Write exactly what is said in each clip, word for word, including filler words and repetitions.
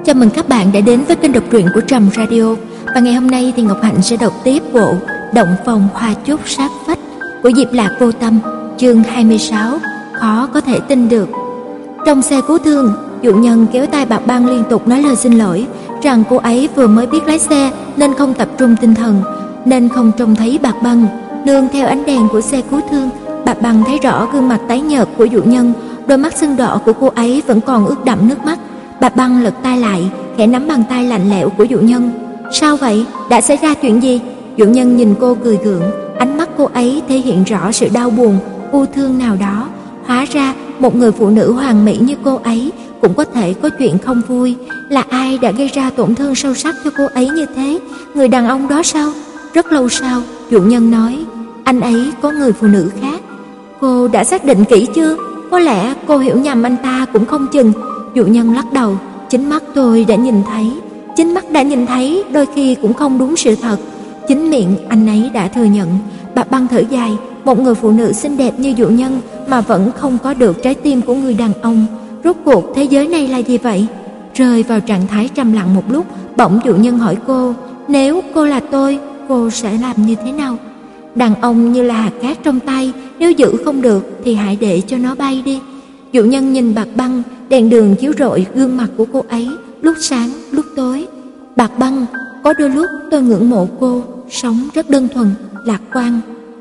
Chào mừng các bạn đã đến với kênh đọc truyện của Trầm Radio. Và ngày hôm nay thì Ngọc Hạnh sẽ đọc tiếp bộ Động phòng hoa chốt sát vách của Diệp Lạc Vô Tâm, chương hai mươi sáu, khó có thể tin được. Trong xe cứu thương, Dụ Nhân kéo tay Bạc Băng liên tục nói lời xin lỗi, rằng cô ấy vừa mới biết lái xe nên không tập trung tinh thần, nên không trông thấy Bạc Băng. Nương theo ánh đèn của xe cứu thương, Bạc Băng thấy rõ gương mặt tái nhợt của Dụ Nhân, đôi mắt sưng đỏ của cô ấy vẫn còn ướt đẫm nước mắt. Bạc Băng lật tay lại, khẽ nắm bàn tay lạnh lẽo của Dụ Nhân. Sao vậy? Đã xảy ra chuyện gì? Dụ Nhân nhìn cô cười gượng, ánh mắt cô ấy thể hiện rõ sự đau buồn, u thương nào đó. Hóa ra một người phụ nữ hoàn mỹ như cô ấy cũng có thể có chuyện không vui. Là ai đã gây ra tổn thương sâu sắc cho cô ấy như thế? Người đàn ông đó sao? Rất lâu sau, Dụ Nhân nói, anh ấy có người phụ nữ khác. Cô đã xác định kỹ chưa? Có lẽ cô hiểu nhầm anh ta cũng không chừng. Dụ Nhân lắc đầu, chính mắt tôi đã nhìn thấy. Chính mắt đã nhìn thấy đôi khi cũng không đúng sự thật. Chính miệng anh ấy đã thừa nhận. Bạc Băng thở dài, một người phụ nữ xinh đẹp như Dụ Nhân mà vẫn không có được trái tim của người đàn ông. Rốt cuộc thế giới này là gì vậy? Rơi vào trạng thái trầm lặng một lúc, bỗng Dụ Nhân hỏi cô, nếu cô là tôi, cô sẽ làm như thế nào? Đàn ông như là hạt cát trong tay, nếu giữ không được thì hãy để cho nó bay đi. Dụ Nhân nhìn Bạc Băng, đèn đường chiếu rọi gương mặt của cô ấy, lúc sáng lúc tối. Bạc Băng, có đôi lúc tôi ngưỡng mộ cô, sống rất đơn thuần, lạc quan.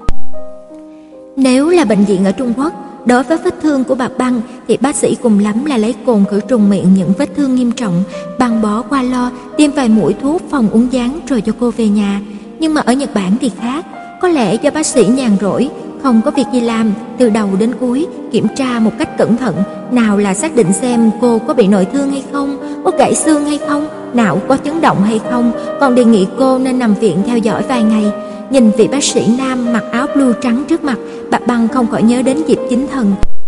Nếu là bệnh viện ở Trung Quốc, đối với vết thương của Bạc Băng thì bác sĩ cùng lắm là lấy cồn khử trùng miệng những vết thương nghiêm trọng, băng bó qua lo, tiêm vài mũi thuốc phòng uốn ván rồi cho cô về nhà. Nhưng mà ở Nhật Bản thì khác, có lẽ do bác sĩ nhàn rỗi, không có việc gì làm, từ đầu đến cuối kiểm tra một cách cẩn thận, nào là xác định xem cô có bị nội thương hay không, có gãy xương hay không, não có chấn động hay không, còn đề nghị cô nên nằm viện theo dõi vài ngày. Nhìn vị bác sĩ nam mặc áo blue trắng trước mặt, Bạc Băng không khỏi nhớ đến Diệp Chính Thần.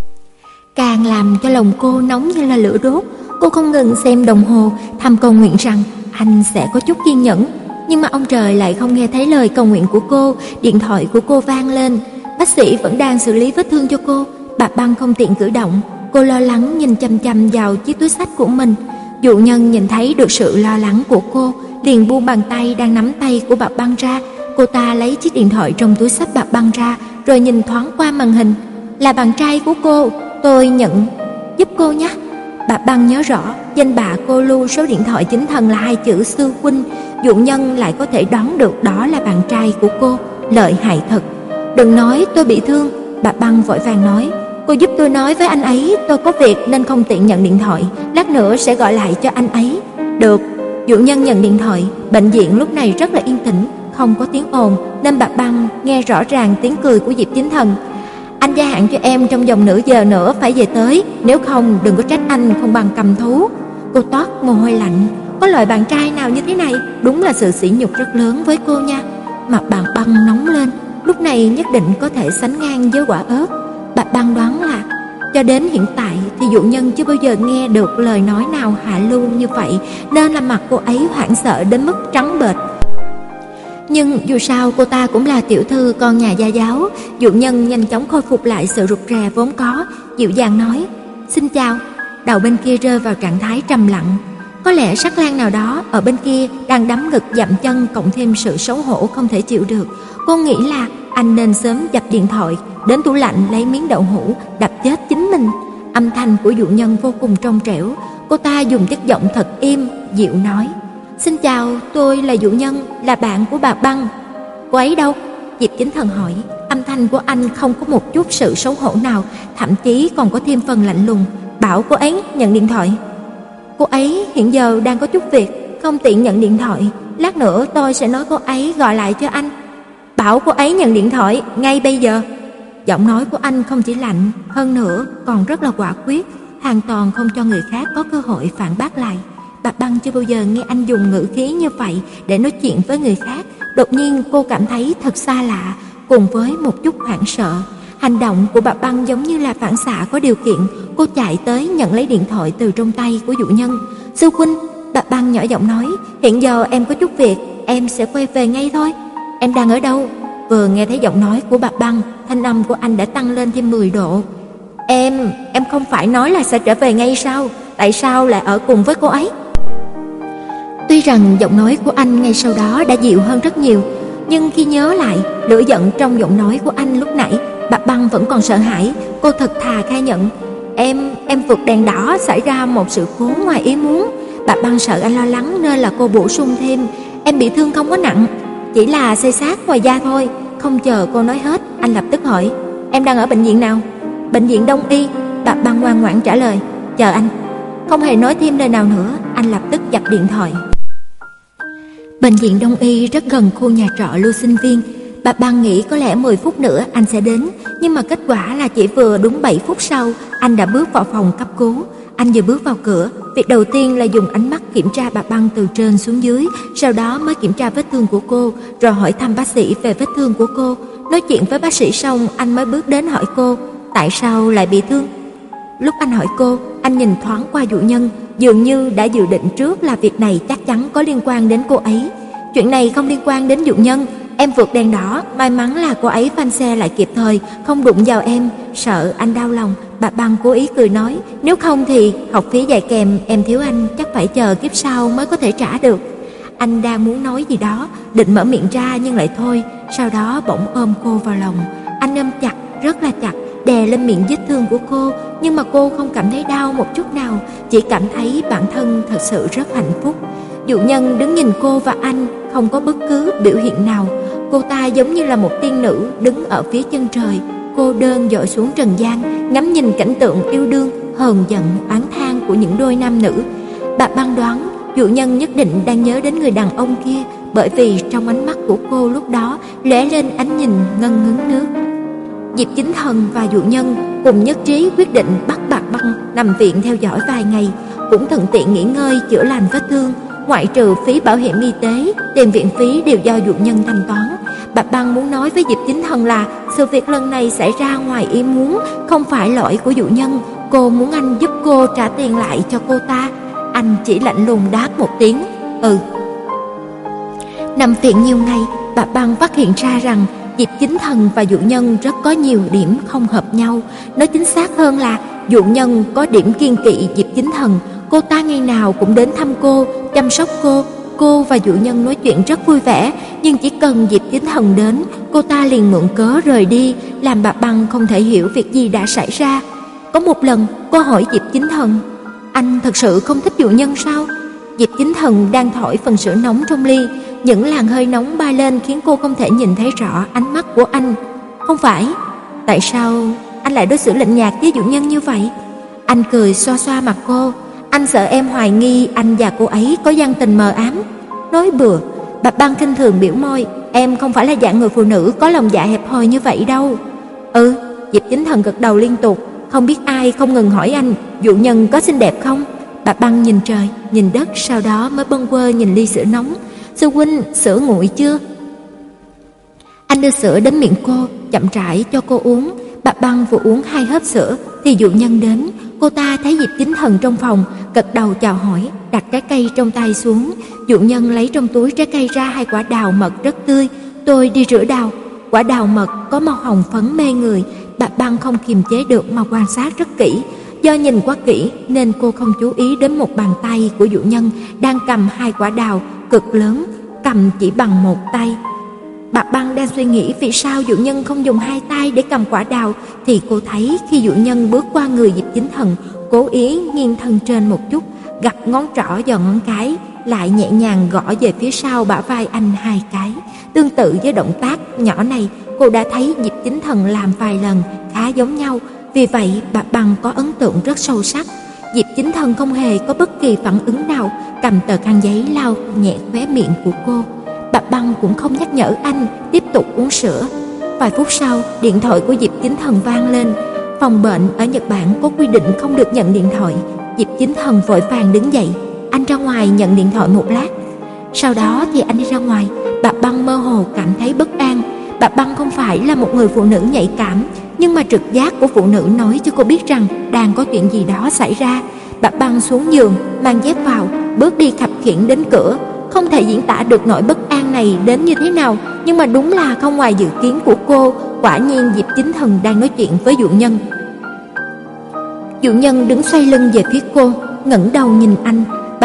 Càng làm cho lòng cô nóng như là lửa đốt. Cô không ngừng xem đồng hồ, thầm cầu nguyện rằng anh sẽ có chút kiên nhẫn. Nhưng mà ông trời lại không nghe thấy lời cầu nguyện của cô. Điện thoại của cô vang lên. Bác sĩ vẫn đang xử lý vết thương cho cô. Bạc Băng không tiện cử động. Cô lo lắng nhìn chằm chằm vào chiếc túi xách của mình. Dụ Nhân nhìn thấy được sự lo lắng của cô, liền buông bàn tay đang nắm tay của Bạc Băng ra. Cô ta lấy chiếc điện thoại trong túi xách Bạc Băng ra, rồi nhìn thoáng qua màn hình. Là bạn trai của cô, tôi nhận giúp cô nhé. Bạc Băng nhớ rõ danh bạ cô lưu số điện thoại Chính Thần là hai chữ Sư Huynh. Dụ Nhân lại có thể đoán được đó là bạn trai của cô, lợi hại thật. Đừng nói tôi bị thương, Bạc Băng vội vàng nói, cô giúp tôi nói với anh ấy tôi có việc nên không tiện nhận điện thoại, lát nữa sẽ gọi lại cho anh ấy. Được. Dụ Nhân nhận điện thoại. Bệnh viện lúc này rất là yên tĩnh, không có tiếng ồn, nên Bạc Băng nghe rõ ràng tiếng cười của Diệp Chính Thần. Anh gia hạn cho em trong vòng nửa giờ nữa phải về tới, nếu không đừng có trách anh không bằng cầm thú. Cô toát mồ hôi lạnh. Có loại bạn trai nào như thế này, đúng là sự sỉ nhục rất lớn với cô nha. Mặt Bạc Băng nóng lên, lúc này nhất định có thể sánh ngang với quả ớt. Bạc Băng đoán là cho đến hiện tại thì Dụ Nhân chưa bao giờ nghe được lời nói nào hạ lưu như vậy, nên là mặt cô ấy hoảng sợ đến mức trắng bệch. Nhưng dù sao cô ta cũng là tiểu thư con nhà gia giáo. Dụ Nhân nhanh chóng khôi phục lại sự rụt rè vốn có, dịu dàng nói, xin chào. Đầu bên kia rơi vào trạng thái trầm lặng. Có lẽ sắc lang nào đó ở bên kia đang đấm ngực dậm chân, cộng thêm sự xấu hổ không thể chịu được. Cô nghĩ là anh nên sớm dập điện thoại, đến tủ lạnh lấy miếng đậu hũ đập chết chính mình. Âm thanh của Dụ Nhân vô cùng trong trẻo. Cô ta dùng chất giọng thật im, dịu nói, xin chào, tôi là Dụ Nhân, là bạn của Bạc Băng. Cô ấy đâu? Diệp Chính Thần hỏi. Âm thanh của anh không có một chút sự xấu hổ nào, thậm chí còn có thêm phần lạnh lùng. Bảo cô ấy nhận điện thoại. Cô ấy hiện giờ đang có chút việc, không tiện nhận điện thoại. Lát nữa tôi sẽ nói cô ấy gọi lại cho anh. Bảo cô ấy nhận điện thoại ngay bây giờ. Giọng nói của anh không chỉ lạnh, hơn nữa còn rất là quả quyết, hoàn toàn không cho người khác có cơ hội phản bác lại. Bạc Băng chưa bao giờ nghe anh dùng ngữ khí như vậy để nói chuyện với người khác. Đột nhiên cô cảm thấy thật xa lạ, cùng với một chút hoảng sợ. Hành động của Bạc Băng giống như là phản xạ có điều kiện. Cô chạy tới nhận lấy điện thoại từ trong tay của Dụ Nhân. Sư huynh, Bạc Băng nhỏ giọng nói, hiện giờ em có chút việc, em sẽ quay về ngay thôi. Em đang ở đâu? Vừa nghe thấy giọng nói của Bạc Băng, thanh âm của anh đã tăng lên thêm mười độ. Em, em không phải nói là sẽ trở về ngay sao? Tại sao lại ở cùng với cô ấy? Tuy rằng giọng nói của anh ngay sau đó đã dịu hơn rất nhiều, nhưng khi nhớ lại lửa giận trong giọng nói của anh lúc nãy, bà Băng vẫn còn sợ hãi. Cô thật thà khai nhận: Em, em vượt đèn đỏ, xảy ra một sự cố ngoài ý muốn. Bà Băng sợ anh lo lắng nên là cô bổ sung thêm: Em bị thương không có nặng, chỉ là xây xát ngoài da thôi. Không chờ cô nói hết, anh lập tức hỏi: Em đang ở bệnh viện nào? Bệnh viện Đông Y. Bà Băng ngoan ngoãn trả lời: Chờ anh. Không hề nói thêm lời nào nữa, anh lập tức giật điện thoại. Bệnh viện Đông Y rất gần khu nhà trọ lưu sinh viên. Bà Băng nghĩ có lẽ mười phút nữa anh sẽ đến, nhưng mà kết quả là chỉ vừa đúng bảy phút sau, anh đã bước vào phòng cấp cứu. Anh vừa bước vào cửa, việc đầu tiên là dùng ánh mắt kiểm tra bà Băng từ trên xuống dưới, sau đó mới kiểm tra vết thương của cô, rồi hỏi thăm bác sĩ về vết thương của cô. Nói chuyện với bác sĩ xong, anh mới bước đến hỏi cô: Tại sao lại bị thương? Lúc anh hỏi cô, anh nhìn thoáng qua Dụ Nhân, dường như đã dự định trước là việc này chắc chắn có liên quan đến cô ấy. Chuyện này không liên quan đến Dụ Nhân. Em vượt đèn đỏ, may mắn là cô ấy phanh xe lại kịp thời, không đụng vào em. Sợ anh đau lòng, bà Băng cố ý cười nói: Nếu không thì học phí dạy kèm em thiếu anh, chắc phải chờ kiếp sau mới có thể trả được. Anh đang muốn nói gì đó, định mở miệng ra nhưng lại thôi. Sau đó bỗng ôm cô vào lòng. Anh ôm chặt, rất là chặt, đè lên miệng vết thương của cô, nhưng mà cô không cảm thấy đau một chút nào, chỉ cảm thấy bản thân thật sự rất hạnh phúc. Dụ Nhân đứng nhìn cô và anh, không có bất cứ biểu hiện nào. Cô ta giống như là một tiên nữ đứng ở phía chân trời, cô đơn dội xuống trần gian, ngắm nhìn cảnh tượng yêu đương, hờn giận, oán than của những đôi nam nữ. Bà Băng đoán Dụ Nhân nhất định đang nhớ đến người đàn ông kia, bởi vì trong ánh mắt của cô lúc đó lóe lên ánh nhìn ngân ngấn nước. Diệp Chính Thần và Dụ Nhân cùng nhất trí quyết định bắt bà Băng nằm viện theo dõi vài ngày, cũng thuận tiện nghỉ ngơi chữa lành vết thương. Ngoại trừ phí bảo hiểm y tế, tiền viện phí đều do Dụ Nhân thanh toán. Bà Băng muốn nói với Diệp Chính Thần là sự việc lần này xảy ra ngoài ý muốn, không phải lỗi của Dụ Nhân. Cô muốn anh giúp cô trả tiền lại cho cô ta. Anh chỉ lạnh lùng đáp một tiếng: Ừ. Nằm viện nhiều ngày, bà Băng phát hiện ra rằng Diệp Chính Thần và Dụ Nhân rất có nhiều điểm không hợp nhau. Nói chính xác hơn là Dụ Nhân có điểm kiêng kỵ Diệp Chính Thần. Cô ta ngày nào cũng đến thăm cô, chăm sóc cô. Cô và Dụ Nhân nói chuyện rất vui vẻ, nhưng chỉ cần Diệp Chính Thần đến, cô ta liền mượn cớ rời đi, làm bà Băng không thể hiểu việc gì đã xảy ra. Có một lần, cô hỏi Diệp Chính Thần: Anh thật sự không thích Dụ Nhân sao? Diệp Chính Thần đang thổi phần sữa nóng trong ly, những làn hơi nóng bay lên khiến cô không thể nhìn thấy rõ ánh mắt của anh. Không phải. Tại sao anh lại đối xử lạnh nhạt với Dụ Nhân như vậy? Anh cười xoa xoa mặt cô: Anh sợ em hoài nghi anh và cô ấy có gian tình mờ ám. Nói bừa. Bà Băng khinh thường biểu môi: Em không phải là dạng người phụ nữ có lòng dạ hẹp hòi như vậy đâu. Ừ. Diệp Chính Thần gật đầu liên tục, không biết ai không ngừng hỏi anh: Dụ Nhân có xinh đẹp không? Bà Băng nhìn trời, nhìn đất, sau đó mới bâng quơ nhìn ly sữa nóng. Sư huynh, sữa nguội chưa? Anh đưa sữa đến miệng cô, chậm rãi cho cô uống. Bà Băng vừa uống hai hớp sữa thì Dụ Nhân đến. Cô ta thấy Diệp Chính Thần trong phòng, gật đầu chào hỏi, đặt trái cây trong tay xuống. Dụ Nhân lấy trong túi trái cây ra hai quả đào mật rất tươi. Tôi đi rửa đào. Quả đào mật có màu hồng phấn mê người. Bà Băng không kiềm chế được mà quan sát rất kỹ. Do nhìn quá kỹ nên cô không chú ý đến một bàn tay của Dụ Nhân đang cầm hai quả đào cực lớn, cầm chỉ bằng một tay. Bà Băng đang suy nghĩ vì sao Dụ Nhân không dùng hai tay để cầm quả đào, thì cô thấy khi Dụ Nhân bước qua người Diệp Chính Thần, cố ý nghiêng thân trên một chút, gập ngón trỏ vào ngón cái, lại nhẹ nhàng gõ về phía sau bả vai anh hai cái. Tương tự với động tác nhỏ này, cô đã thấy Diệp Chính Thần làm vài lần, khá giống nhau. Vì vậy bà Băng có ấn tượng rất sâu sắc. Diệp Chính Thần không hề có bất kỳ phản ứng nào, cầm tờ khăn giấy lau nhẹ khóe miệng của cô. Bà Băng cũng không nhắc nhở anh, tiếp tục uống sữa. Vài phút sau, điện thoại của Diệp Chính Thần vang lên. Phòng bệnh ở Nhật Bản có quy định không được nhận điện thoại. Diệp Chính Thần vội vàng đứng dậy. Anh ra ngoài nhận điện thoại một lát. Sau đó thì anh đi ra ngoài. Bà Băng mơ hồ cảm thấy bất an. Bà Băng không phải là một người phụ nữ nhạy cảm, nhưng mà trực giác của phụ nữ nói cho cô biết rằng đang có chuyện gì đó xảy ra. Bà Băng xuống giường, mang dép vào, bước đi khập khiễng đến cửa. Không thể diễn tả được nỗi bất an này đến như thế nào, nhưng mà đúng là không ngoài dự kiến của cô. Quả nhiên Diệp Chính Thần đang nói chuyện với Dụ Nhân. Dụ Nhân đứng xoay lưng về phía cô, ngẩng đầu nhìn anh. Bà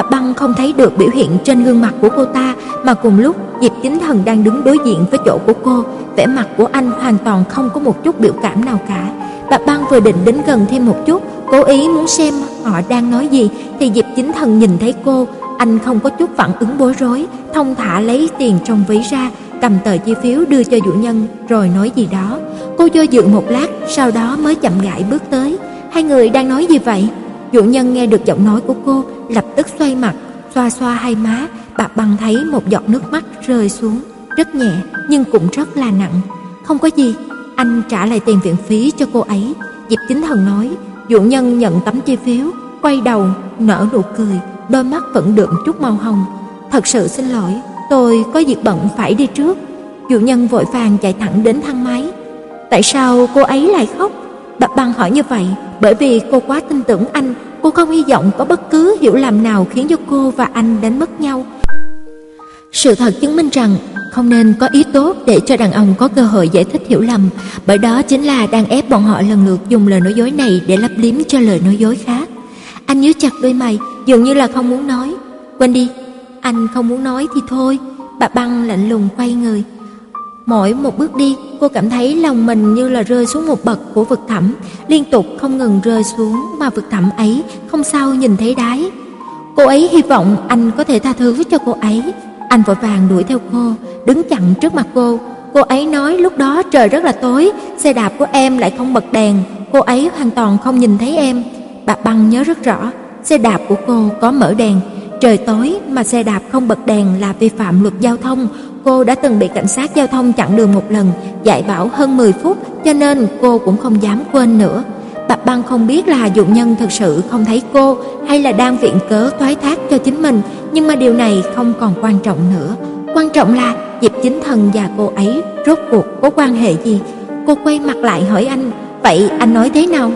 Bà Băng không thấy được biểu hiện trên gương mặt của cô ta, mà cùng lúc Diệp Chính Thần đang đứng đối diện với chỗ của cô, vẻ mặt của anh hoàn toàn không có một chút biểu cảm nào cả. Bà Băng vừa định đến gần thêm một chút, cố ý muốn xem họ đang nói gì, thì Diệp Chính Thần nhìn thấy cô, anh không có chút phản ứng bối rối, thong thả lấy tiền trong ví ra, cầm tờ chi phiếu đưa cho chủ nhân rồi nói gì đó. Cô do dự một lát, sau đó mới chậm rãi bước tới. Hai người đang nói gì vậy? Chủ nhân nghe được giọng nói của cô, lập tức xoay mặt, xoa xoa hai má. Bà Băng thấy một giọt nước mắt rơi xuống, rất nhẹ nhưng cũng rất là nặng. Không có gì, anh trả lại tiền viện phí cho cô ấy. Diệp Chính Thần nói. Chủ nhân nhận tấm chi phiếu, quay đầu nở nụ cười, đôi mắt vẫn đượm chút màu hồng. Thật sự xin lỗi, tôi có việc bận phải đi trước. Chủ nhân vội vàng chạy thẳng đến thang máy. Tại sao cô ấy lại khóc? Bà Băng hỏi như vậy bởi vì cô quá tin tưởng anh, cô không hy vọng có bất cứ hiểu lầm nào khiến cho cô và anh đánh mất nhau. Sự thật chứng minh rằng không nên có ý tốt để cho đàn ông có cơ hội giải thích hiểu lầm, bởi đó chính là đang ép bọn họ lần lượt dùng lời nói dối này để lấp liếm cho lời nói dối khác. Anh nhíu chặt đôi mày, dường như là không muốn nói. Quên đi, anh không muốn nói thì thôi. Bà Băng lạnh lùng quay người. Mỗi một bước đi, cô cảm thấy lòng mình như là rơi xuống một bậc của vực thẳm, liên tục không ngừng rơi xuống, mà vực thẳm ấy không sao nhìn thấy đáy. Cô ấy hy vọng anh có thể tha thứ cho cô ấy. Anh vội vàng đuổi theo cô, đứng chặn trước mặt cô. Cô ấy nói lúc đó trời rất là tối, xe đạp của em lại không bật đèn, cô ấy hoàn toàn không nhìn thấy em. Bà Băng nhớ rất rõ, xe đạp của cô có mở đèn. Trời tối mà xe đạp không bật đèn là vi phạm luật giao thông. Cô đã từng bị cảnh sát giao thông chặn đường một lần, dạy bảo hơn mười phút, cho nên cô cũng không dám quên nữa. Bà Băng không biết là dụ nhân thực sự không thấy cô hay là đang viện cớ thoái thác cho chính mình, nhưng mà điều này không còn quan trọng nữa. Quan trọng là Diệp Chính Thần và cô ấy rốt cuộc có quan hệ gì. Cô quay mặt lại hỏi anh, vậy anh nói thế nào?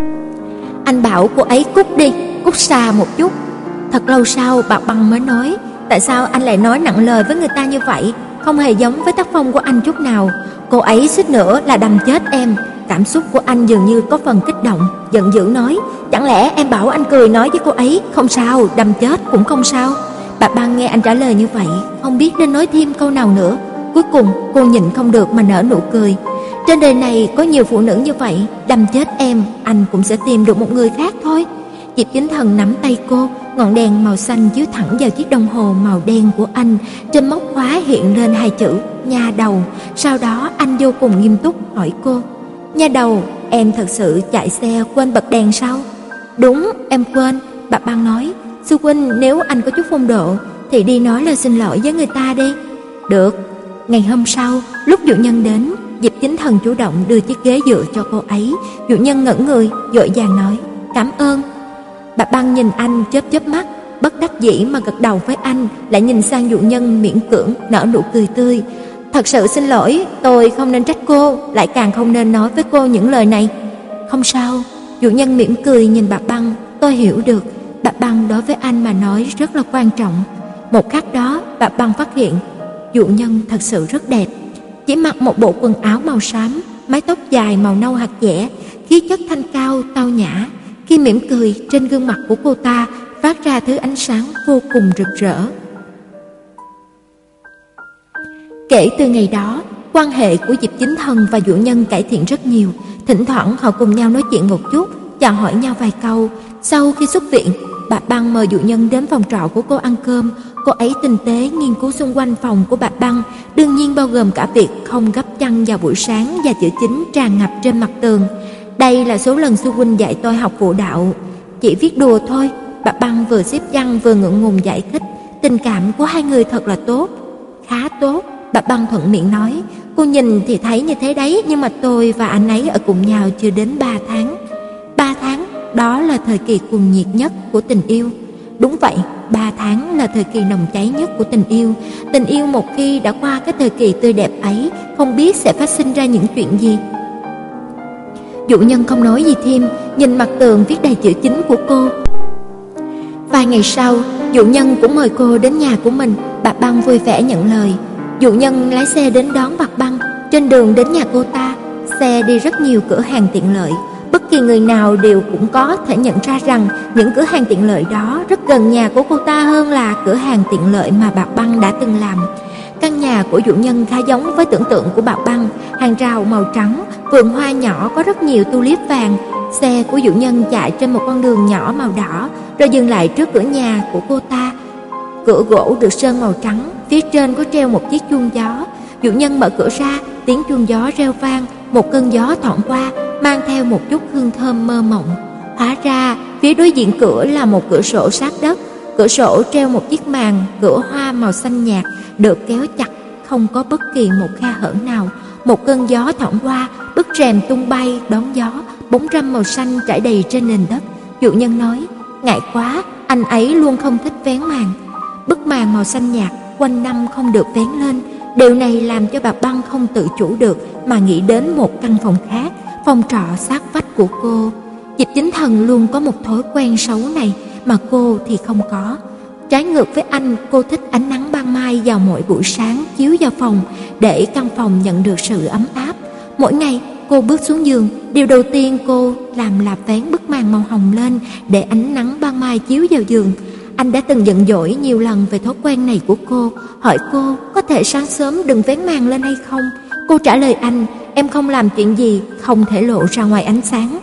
Anh bảo cô ấy cút đi, cút xa một chút. Thật lâu sau bà Băng mới nói, tại sao anh lại nói nặng lời với người ta như vậy? Không hề giống với tác phong của anh chút nào. Cô ấy suýt nữa là đâm chết em. Cảm xúc của anh dường như có phần kích động, giận dữ nói, chẳng lẽ em bảo anh cười nói với cô ấy, không sao, đâm chết cũng không sao. Bà Băng nghe anh trả lời như vậy, không biết nên nói thêm câu nào nữa. Cuối cùng cô nhịn không được mà nở nụ cười. Trên đời này có nhiều phụ nữ như vậy, đâm chết em, anh cũng sẽ tìm được một người khác thôi. Diệp Chính Thần nắm tay cô, ngọn đèn màu xanh chiếu thẳng vào chiếc đồng hồ màu đen của anh. Trên móc khóa hiện lên hai chữ nha đầu. Sau đó anh vô cùng nghiêm túc hỏi cô, nha đầu, em thật sự chạy xe quên bật đèn sao? Đúng, em quên. Bà Băng nói, sư huynh nếu anh có chút phong độ thì đi nói lời xin lỗi với người ta đi. Được. Ngày hôm sau, lúc dụ nhân đến, Diệp Chính Thần chủ động đưa chiếc ghế dựa cho cô ấy. Dụ nhân ngẩn người, vội vàng nói, cảm ơn. Bà Băng nhìn anh chớp chớp mắt, bất đắc dĩ mà gật đầu với anh, lại nhìn sang dụ nhân miễn cưỡng nở nụ cười tươi. Thật sự xin lỗi, tôi không nên trách cô, lại càng không nên nói với cô những lời này. Không sao. Dụ nhân mỉm cười nhìn bà Băng, tôi hiểu được, bà Băng đối với anh mà nói rất là quan trọng. Một khắc đó, bà Băng phát hiện dụ nhân thật sự rất đẹp. Chỉ mặc một bộ quần áo màu xám, mái tóc dài màu nâu hạt dẻ, khí chất thanh cao tao nhã. Khi mỉm cười, trên gương mặt của cô ta phát ra thứ ánh sáng vô cùng rực rỡ. Kể từ ngày đó, quan hệ của Diệp Chính Thần và dụ nhân cải thiện rất nhiều. Thỉnh thoảng họ cùng nhau nói chuyện một chút, chào hỏi nhau vài câu. Sau khi xuất viện, bà Băng mời dụ nhân đến phòng trọ của cô ăn cơm. Cô ấy tinh tế nghiên cứu xung quanh phòng của bà Băng, đương nhiên bao gồm cả việc không gấp chăn vào buổi sáng và chữ chính tràn ngập trên mặt tường. Đây là số lần sư huynh dạy tôi học phụ đạo. Chỉ viết đùa thôi. Bà Băng vừa xếp chăn vừa ngượng ngùng giải thích, tình cảm của hai người thật là tốt. Khá tốt. Bà Băng thuận miệng nói, cô nhìn thì thấy như thế đấy, nhưng mà tôi và anh ấy ở cùng nhau chưa đến ba tháng. Ba tháng, đó là thời kỳ cuồng nhiệt nhất của tình yêu. Đúng vậy, ba tháng là thời kỳ nồng cháy nhất của tình yêu. Tình yêu một khi đã qua cái thời kỳ tươi đẹp ấy, không biết sẽ phát sinh ra những chuyện gì. Dụ nhân không nói gì thêm, nhìn mặt tường viết đầy chữ chính của cô. Vài ngày sau, dụ nhân cũng mời cô đến nhà của mình. Bà Băng vui vẻ nhận lời. Dụ nhân lái xe đến đón bà Băng. Trên đường đến nhà cô ta, xe đi rất nhiều cửa hàng tiện lợi. Bất kỳ người nào đều cũng có thể nhận ra rằng những cửa hàng tiện lợi đó rất gần nhà của cô ta hơn là cửa hàng tiện lợi mà bà Băng đã từng làm. Căn nhà của chủ nhân khá giống với tưởng tượng của bà Băng, hàng rào màu trắng, vườn hoa nhỏ có rất nhiều tulip vàng. Xe của chủ nhân chạy trên một con đường nhỏ màu đỏ, rồi dừng lại trước cửa nhà của cô ta. Cửa gỗ được sơn màu trắng, phía trên có treo một chiếc chuông gió. Chủ nhân mở cửa ra, tiếng chuông gió reo vang, một cơn gió thoảng qua, mang theo một chút hương thơm mơ mộng. Hóa ra, phía đối diện cửa là một cửa sổ sát đất. Cửa sổ treo một chiếc màn cửa hoa màu xanh nhạt, được kéo chặt, không có bất kỳ một khe hở nào. Một cơn gió thoảng qua, bức rèm tung bay đón gió, bóng râm màu xanh trải đầy trên nền đất. Chủ nhân nói, ngại quá, anh ấy luôn không thích vén màn. Bức màn màu xanh nhạt quanh năm không được vén lên. Điều này làm cho bà Băng không tự chủ được mà nghĩ đến một căn phòng khác, phòng trọ sát vách của cô. Diệp Chính Thần luôn có một thói quen xấu này, mà cô thì không có. Trái ngược với anh, cô thích ánh nắng ban mai vào mỗi buổi sáng chiếu vào phòng để căn phòng nhận được sự ấm áp. Mỗi ngày cô bước xuống giường, điều đầu tiên cô làm là vén bức màn màu hồng lên để ánh nắng ban mai chiếu vào giường. Anh đã từng giận dỗi nhiều lần về thói quen này của cô, hỏi cô có thể sáng sớm đừng vén màn lên hay không. Cô trả lời anh, em không làm chuyện gì không thể lộ ra ngoài ánh sáng.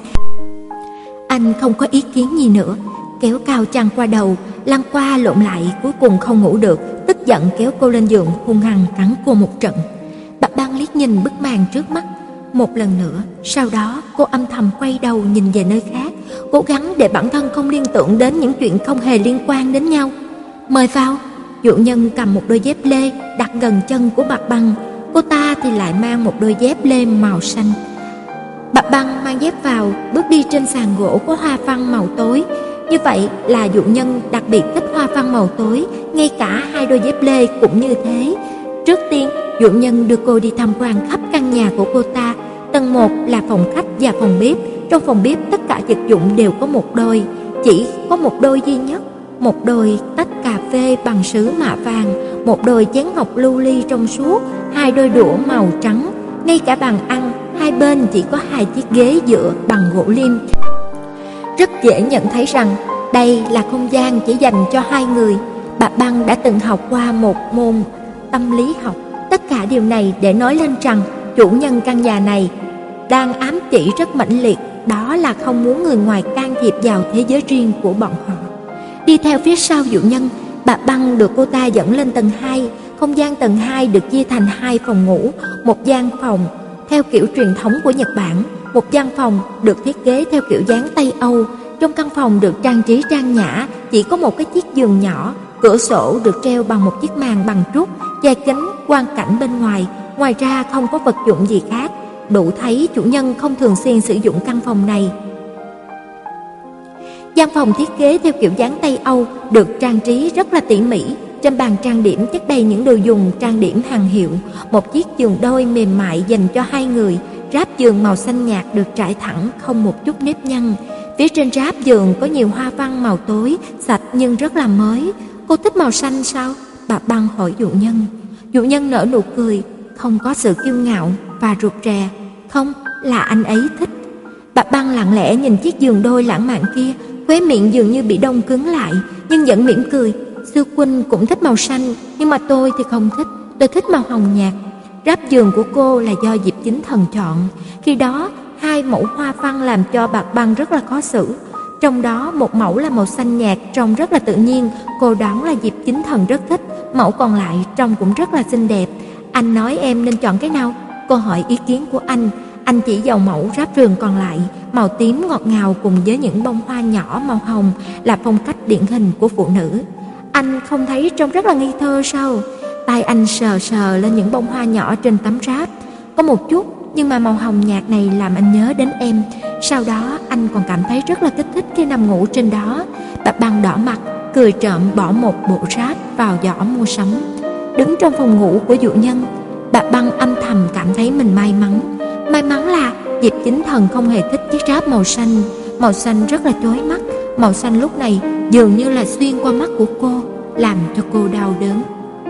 Anh không có ý kiến gì nữa, kéo cao chăn qua đầu, lăn qua lộn lại, cuối cùng không ngủ được, tức giận kéo cô lên giường, hung hăng cắn cô một trận. Bà Băng liếc nhìn bức màn trước mắt một lần nữa, sau đó cô âm thầm quay đầu nhìn về nơi khác, cố gắng để bản thân không liên tưởng đến những chuyện không hề liên quan đến nhau. Mời vào. Chủ nhân cầm một đôi dép lê đặt gần chân của bà Băng, cô ta thì lại mang một đôi dép lê màu xanh. Bà Băng mang dép vào, bước đi trên sàn gỗ có hoa văn màu tối. Như vậy là chủ nhân đặc biệt thích hoa văn màu tối, ngay cả hai đôi dép lê cũng như thế. Trước tiên, chủ nhân đưa cô đi tham quan khắp căn nhà của cô ta. Tầng một là phòng khách và phòng bếp. Trong phòng bếp tất cả vật dụng đều có một đôi, chỉ có một đôi duy nhất. Một đôi tách cà phê bằng sứ mạ vàng, một đôi chén ngọc lưu ly trong suốt, hai đôi đũa màu trắng. Ngay cả bàn ăn, hai bên chỉ có hai chiếc ghế dựa bằng gỗ lim. Rất dễ nhận thấy rằng đây là không gian chỉ dành cho hai người. Bà Băng đã từng học qua một môn tâm lý học. Tất cả điều này để nói lên rằng chủ nhân căn nhà này đang ám chỉ rất mãnh liệt, đó là không muốn người ngoài can thiệp vào thế giới riêng của bọn họ. Đi theo phía sau chủ nhân, bà Băng được cô ta dẫn lên tầng hai. Không gian tầng hai được chia thành hai phòng ngủ, một gian phòng theo kiểu truyền thống của Nhật Bản, một gian phòng được thiết kế theo kiểu dáng Tây Âu. Trong căn phòng được trang trí trang nhã, chỉ có một cái chiếc giường nhỏ, cửa sổ được treo bằng một chiếc màn bằng trúc, che kín quang cảnh bên ngoài. Ngoài ra không có vật dụng gì khác, đủ thấy chủ nhân không thường xuyên sử dụng căn phòng này. Gian phòng thiết kế theo kiểu dáng Tây Âu được trang trí rất là tỉ mỉ. Trên bàn trang điểm chất đầy những đồ dùng trang điểm hàng hiệu. Một chiếc giường đôi mềm mại dành cho hai người, ráp giường màu xanh nhạt được trải thẳng, không một chút nếp nhăn. Phía trên ráp giường có nhiều hoa văn màu tối, sạch nhưng rất là mới. Cô thích màu xanh sao? Bà Băng hỏi chủ nhân. Chủ nhân nở nụ cười, không có sự kiêu ngạo và rụt rè. Không, là anh ấy thích. Bà Băng lặng lẽ nhìn chiếc giường đôi lãng mạn kia, khóe miệng dường như bị đông cứng lại, nhưng vẫn mỉm cười. Sư huynh cũng thích màu xanh, nhưng mà tôi thì không thích, tôi thích màu hồng nhạt. Ráp giường của cô là do Diệp Chính Thần chọn. Khi đó, hai mẫu hoa văn làm cho bà Băng rất là khó xử. Trong đó một mẫu là màu xanh nhạt, trông rất là tự nhiên, cô đoán là Diệp Chính Thần rất thích. Mẫu còn lại trông cũng rất là xinh đẹp. Anh nói em nên chọn cái nào? Cô hỏi ý kiến của anh. Anh chỉ vào mẫu ráp giường còn lại, màu tím ngọt ngào cùng với những bông hoa nhỏ màu hồng, là phong cách điển hình của phụ nữ. Anh không thấy trông rất là ngây thơ sao? Tay anh sờ sờ lên những bông hoa nhỏ trên tấm ráp. Có một chút, nhưng mà màu hồng nhạt này làm anh nhớ đến em. Sau đó anh còn cảm thấy rất là kích thích khi nằm ngủ trên đó. Bà Băng đỏ mặt, cười trộm bỏ một bộ ráp vào giỏ mua sắm. Đứng trong phòng ngủ của chủ nhân, bà Băng âm thầm cảm thấy mình may mắn. May mắn là Diệp Chính Thần không hề thích chiếc ráp màu xanh. Màu xanh rất là chói mắt. Màu xanh lúc này dường như là xuyên qua mắt của cô, làm cho cô đau đớn.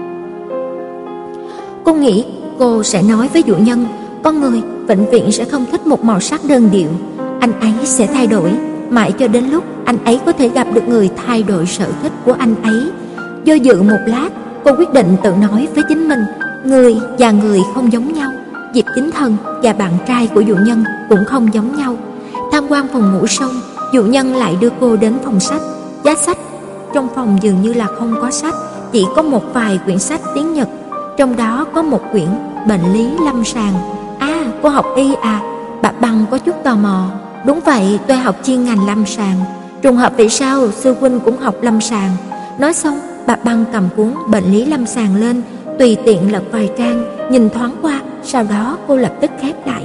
Cô nghĩ cô sẽ nói với chủ nhân, con người vĩnh viễn sẽ không thích một màu sắc đơn điệu. anh ấy sẽ thay đổi, mãi cho đến lúc anh ấy có thể gặp được người thay đổi sở thích của anh ấy. Do dự một lát, cô quyết định tự nói với chính mình, người và người không giống nhau. Diệp Chính Thần và bạn trai của dụ nhân cũng không giống nhau. Tham quan phòng ngủ xong, dụ nhân lại đưa cô đến phòng sách. Giá sách trong phòng dường như là không có sách, chỉ có một vài quyển sách tiếng Nhật. Trong đó có một quyển bệnh lý lâm sàng. À, cô học y à? Bà Băng có chút tò mò. Đúng vậy, tôi học chuyên ngành lâm sàng. Trùng hợp vì sao sư huynh cũng học lâm sàng? Nói xong, bà Băng cầm cuốn bệnh lý lâm sàng lên, tùy tiện lật vài trang, nhìn thoáng qua, sau đó cô lập tức khép lại.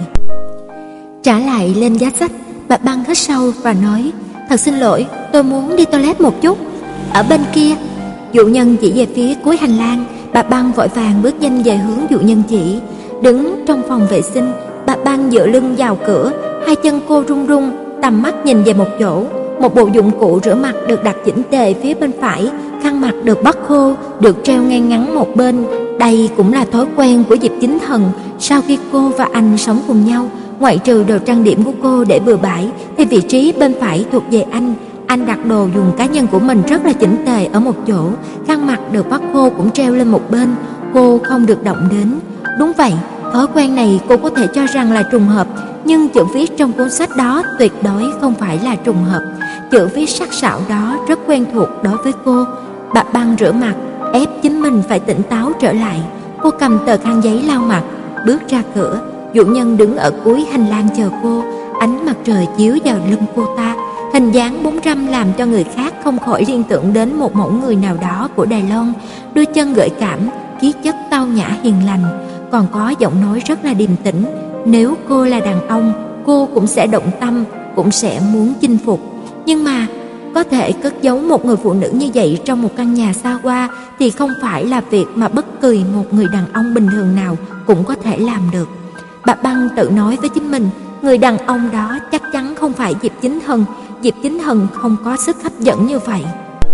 Trả lại lên giá sách, bà Băng hít sâu và nói, thật xin lỗi, tôi muốn đi toilet một chút. Ở bên kia, dụ nhân chỉ về phía cuối hành lang. Bà Băng vội vàng bước nhanh về hướng dụ nhân chỉ. Đứng trong phòng vệ sinh, bà Băng dựa lưng vào cửa, hai chân cô run run, tầm mắt nhìn về một chỗ. Một bộ dụng cụ rửa mặt được đặt chỉnh tề phía bên phải, khăn mặt được bắt khô, được treo ngay ngắn một bên. Đây cũng là thói quen của Diệp Chính Thần. Sau khi cô và anh sống cùng nhau, ngoại trừ đồ trang điểm của cô để bừa bãi, thì vị trí bên phải thuộc về anh. Anh đặt đồ dùng cá nhân của mình rất là chỉnh tề ở một chỗ, khăn mặt được bắt khô cũng treo lên một bên, cô không được động đến. Đúng vậy, thói quen này cô có thể cho rằng là trùng hợp, nhưng chữ viết trong cuốn sách đó tuyệt đối không phải là trùng hợp. Chữ viết sắc sảo đó rất quen thuộc đối với cô. Bà Băng rửa mặt, ép chính mình phải tỉnh táo trở lại. Cô cầm tờ khăn giấy lau mặt, bước ra cửa. Dụ nhân đứng ở cuối hành lang chờ cô. Ánh mặt trời chiếu vào lưng cô ta, hình dáng bóng râm làm cho người khác không khỏi liên tưởng đến một mẫu người nào đó của Đài Loan. Đôi chân gợi cảm, khí chất tao nhã hiền lành, còn có giọng nói rất là điềm tĩnh. Nếu cô là đàn ông, cô cũng sẽ động tâm, cũng sẽ muốn chinh phục. Nhưng mà có thể cất giấu một người phụ nữ như vậy trong một căn nhà xa hoa thì không phải là việc mà bất kỳ một người đàn ông bình thường nào cũng có thể làm được. Bà Băng tự nói với chính mình, người đàn ông đó chắc chắn không phải Diệp Chính Thần. Diệp Chính Thần không có sức hấp dẫn như vậy.